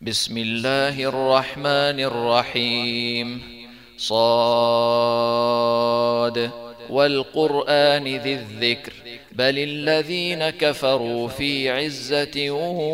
بسم الله الرحمن الرحيم. صاد والقرآن ذي الذكر بل الذين كفروا في عزة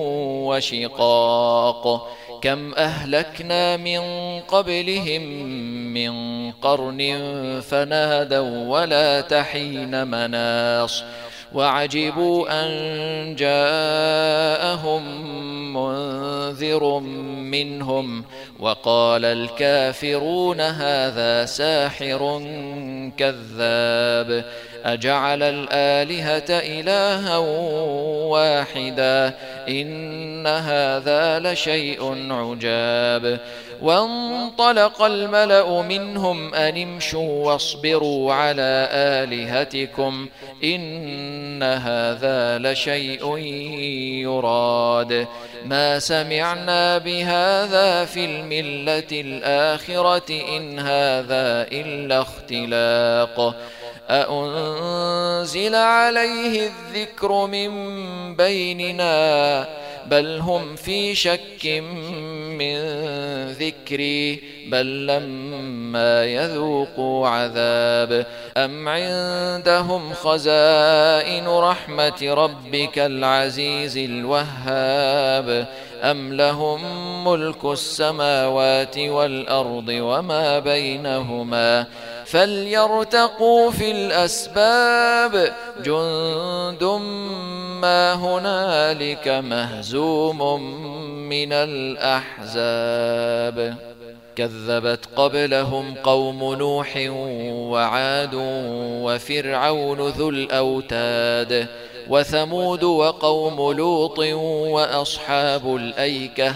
وشقاق كم أهلكنا من قبلهم من قرن فنادوا ولا تحين مناص وعجبوا أن جاءهم منذر منهم وقال الكافرون هذا ساحر كذاب أجعل الآلهة إلها واحدا إن هذا لشيء عجاب وانطلق الملأ منهم أن امشوا واصبروا على آلهتكم إن هذا لشيء يراد ما سمعنا بهذا في الملة الآخرة إن هذا إلا اختلاق أأنزل عليه الذكر من بيننا بل هم في شك من ذكري بل لما يذوقوا عذاب أم عندهم خزائن رحمة ربك العزيز الوهاب أم لهم ملك السماوات والأرض وما بينهما فليرتقوا في الأسباب جند ما هنالك مهزوم من الأحزاب كذبت قبلهم قوم نوح وعاد وفرعون ذو الأوتاد وثمود وقوم لوط وأصحاب الأيكة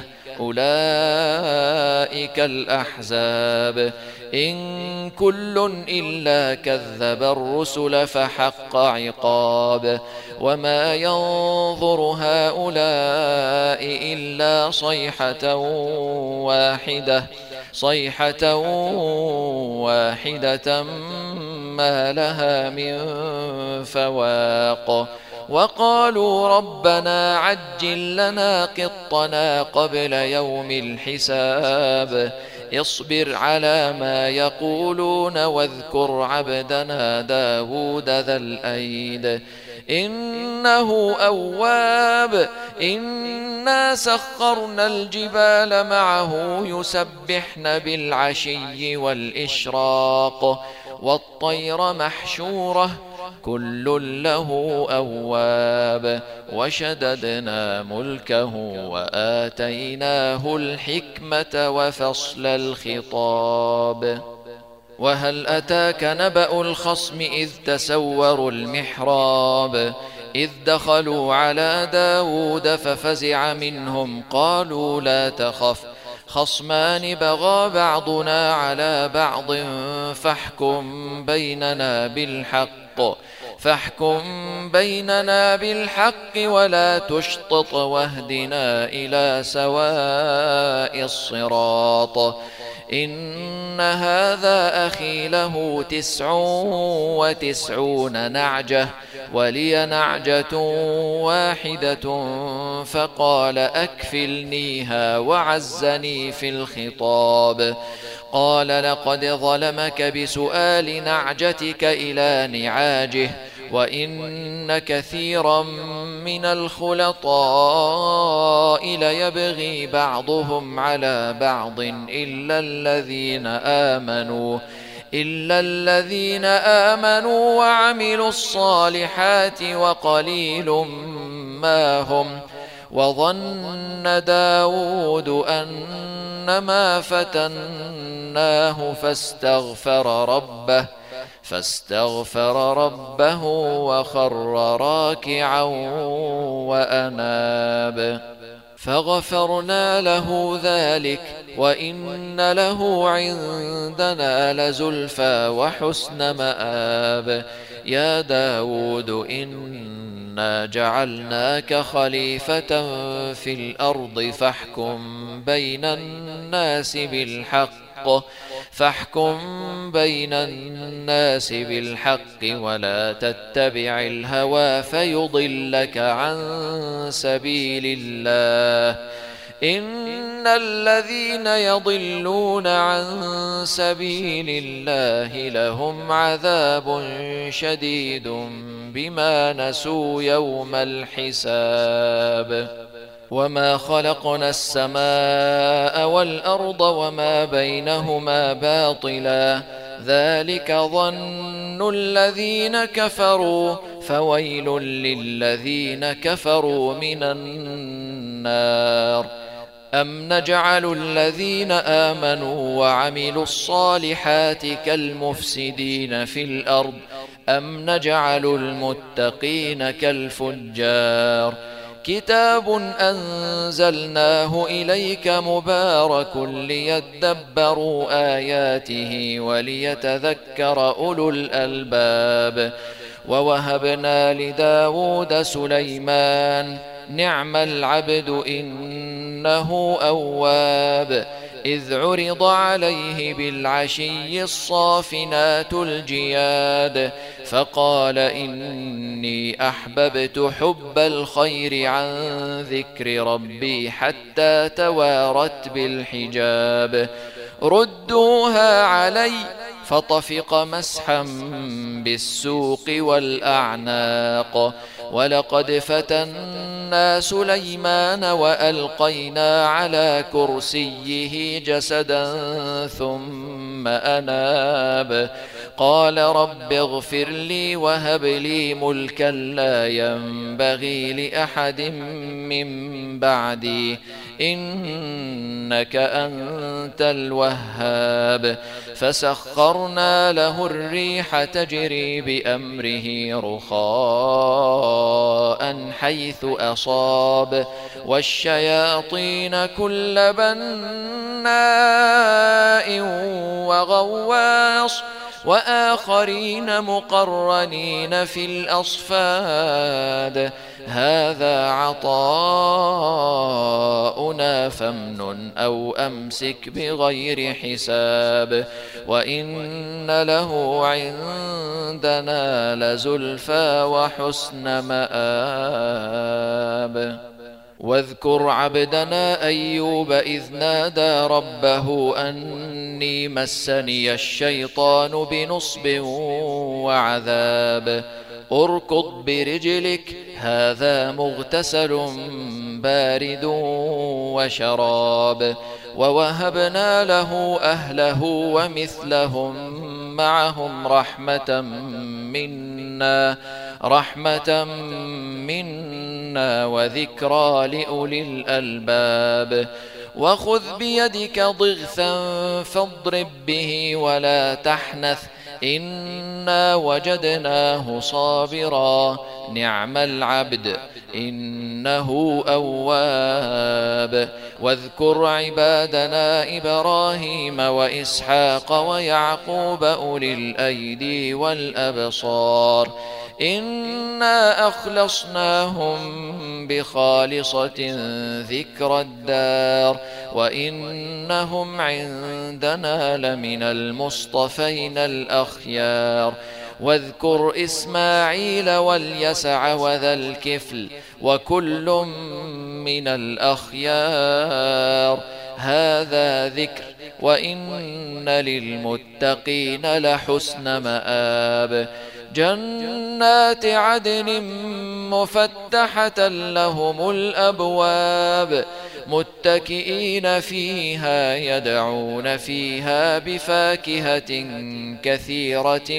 أولئك الأحزاب إن كل إلا كذب الرسل فحق عقاب وما ينظر هؤلاء إلا صيحة واحدة ما لها من فواق وقالوا ربنا عجل لنا قطنا قبل يوم الحساب اصبر على ما يقولون واذكر عبدنا داود ذا الأيد إنه أواب إنا سخرنا الجبال معه يسبحن بالعشي والإشراق والطير محشورة كل له أواب وشددنا ملكه وآتيناه الحكمة وفصل الخطاب وهل أتاك نبأ الخصم إذ تسوروا المحراب إذ دخلوا على داود ففزع منهم قالوا لا تخف خصمان بغى بعضنا على بعض فاحكم بيننا بالحق ولا تشطط واهدنا إلى سواء الصراط إن هذا أخي له 99 نعجة ولي نعجة واحدة فقال أكفلنيها وعزني في الخطاب قال لقد ظلمك بسؤال نعجتك إلى نعاجه وإن كثيرا من الخلطاء ليبغي بعضهم على بعض إلا الذين آمنوا وعملوا الصالحات وقليل ما هم وظن داود أنما فتناه فاستغفر ربه وخر راكعا وأناب فغفرنا له ذلك وإن له عندنا لزلفى وحسن مآب يا داود إنا جعلناك خليفة في الأرض فاحكم بين الناس بالحق ولا تتبع الهوى فيضلك عن سبيل الله إن الذين يضلون عن سبيل الله لهم عذاب شديد بما نسوا يوم الحساب وما خلقنا السماء والأرض وما بينهما باطلا ذلك ظن الذين كفروا فويل للذين كفروا من النار أم نجعل الذين آمنوا وعملوا الصالحات كالمفسدين في الأرض أم نجعل المتقين كالفجار كتاب أنزلناه إليك مبارك ليدبروا آياته وليتذكر أولو الألباب ووهبنا لداود سليمان نعم العبد إنه أواب إذ عرض عليه بالعشي الصافنات الجياد فقال إني أحببت حب الخير عن ذكر ربي حتى توارت بالحجاب ردوها علي فطفق مسحا بالسوق والأعناق ولقد فتنا سليمان وألقينا على كرسيه جسدا ثم أناب قال رب اغفر لي وهب لي ملكا لا ينبغي لأحد من بعدي إنك أنت الوهاب فسخرنا له الريح تجري بأمره رخاء حيث أصاب والشياطين كل بناء وغواص وآخرين مقرنين في الأصفاد هذا عطاؤنا فامنن أو أمسك بغير حساب وإن له عندنا لزلفى وحسن مآب واذكر عبدنا أيوب إذ نادى ربه أني مسني الشيطان بنصب وعذاب اركض برجلك هذا مغتسل بارد وشراب ووهبنا له أهله ومثلهم معهم رحمة منا وذكرى لأولي الألباب وخذ بيدك ضغثا فاضرب به ولا تحنث إنا وجدناه صابرا نعم العبد إنه أواب واذكر عبادنا إبراهيم وإسحاق ويعقوب أولي الأيدي والأبصار إنا أخلصناهم بخالصة ذكر الدار وإنهم عندنا لمن المصطفين الأخيار واذكر إسماعيل واليسع وذا الكفل وكل من الأخيار هذا ذكر وإن للمتقين لحسن مآب جنات عدن مفتحة لهم الأبواب متكئين فيها يدعون فيها بفاكهة كثيرة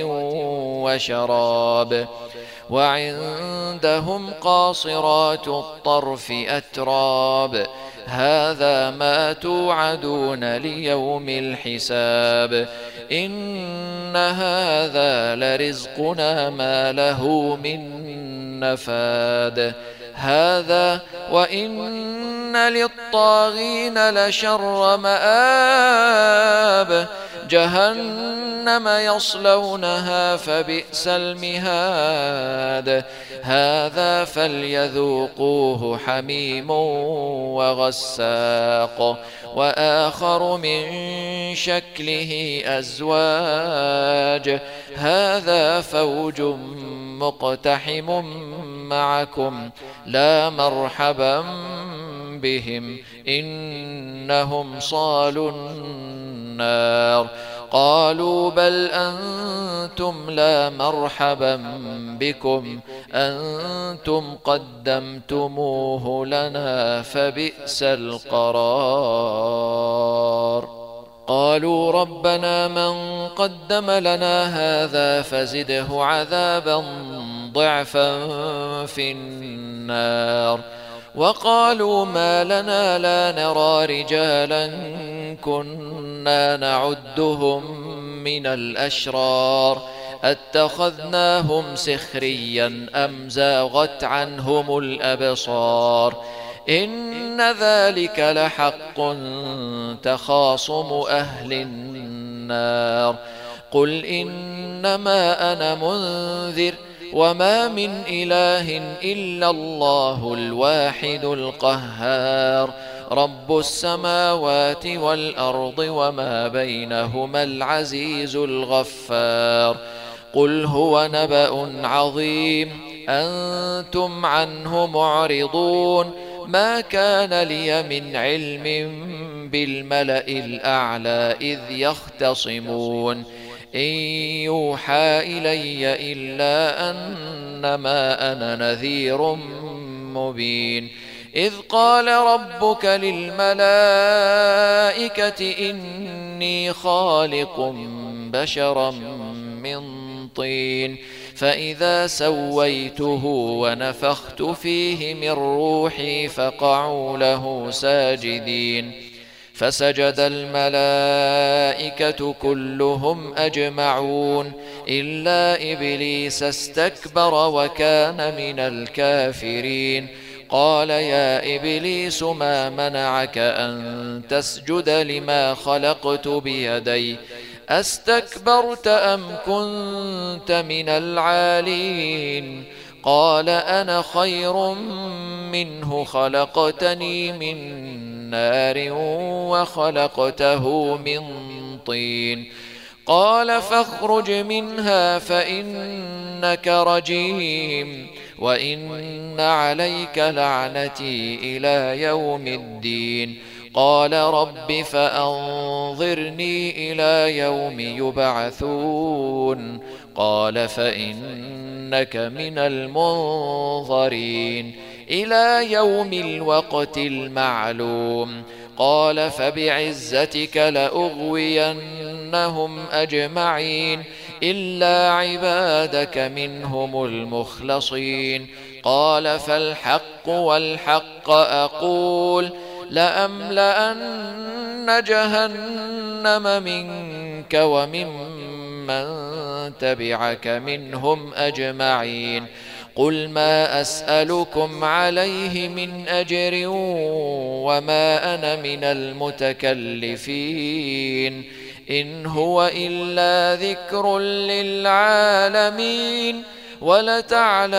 وشراب وعندهم قاصرات الطرف أتراب هذا ما توعدون ليوم الحساب إن هذا لرزقنا ما له من نفاد هذا وإن للطاغين لشر مآب جهنم يصلونها فبئس المهاد هذا فليذوقوه حميم وغساق وآخر من شكله أزواج هذا فوج مقتحم معكم لا مرحبا بهم إنهم صالوا النار. قالوا بل أنتم لا مرحبا بكم أنتم قدمتموه لنا فبئس القرار. قالوا ربنا من قدم لنا هذا فزده عذابا ضعفا في النار. وقالوا ما لنا لا نرى رجالا كنا نعدهم من الأشرار أتخذناهم سخريا أم زاغت عنهم الأبصار إن ذلك لحق تخاصم أهل النار. قل إنما أنا منذر وما من إله إلا الله الواحد القهار رب السماوات والأرض وما بينهما العزيز الغفار. قل هو نبأ عظيم أنتم عنه معرضون ما كان لي من علم بالملأ الأعلى إذ يختصمون إن يوحى إلي إلا أنما أنا نذير مبين. إذ قال ربك للملائكة إني خالق بشرا من طين فإذا سويته ونفخت فيه من روحي فقعوا له ساجدين. فسجد الملائكة كلهم أجمعون إلا إبليس استكبر وكان من الكافرين. قال يا إبليس ما منعك أن تسجد لما خلقت بيدي أستكبرت أم كنت من العالين؟ قال أنا خير منه خلقتني من نار وخلقته من طين. قال فاخرج منها فإنك رجيم وإن عليك لعنتي إلى يوم الدين. قال رب فأنظرني إلى يوم يبعثون. قال فإنك من المنظرين إلى يوم الوقت المعلوم. قال فبعزتك لأغوينهم أجمعين إلا عبادك منهم المخلصين. قال فالحق والحق أقول لأملأن جهنم منك وممن تبعك منهم أجمعين. قل ما أسألكم عليه من أجر وما أنا من المتكلفين إن هو إلا ذكر للعالمين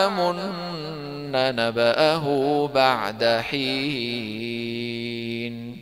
ولتعلمن نبأه بعد حين.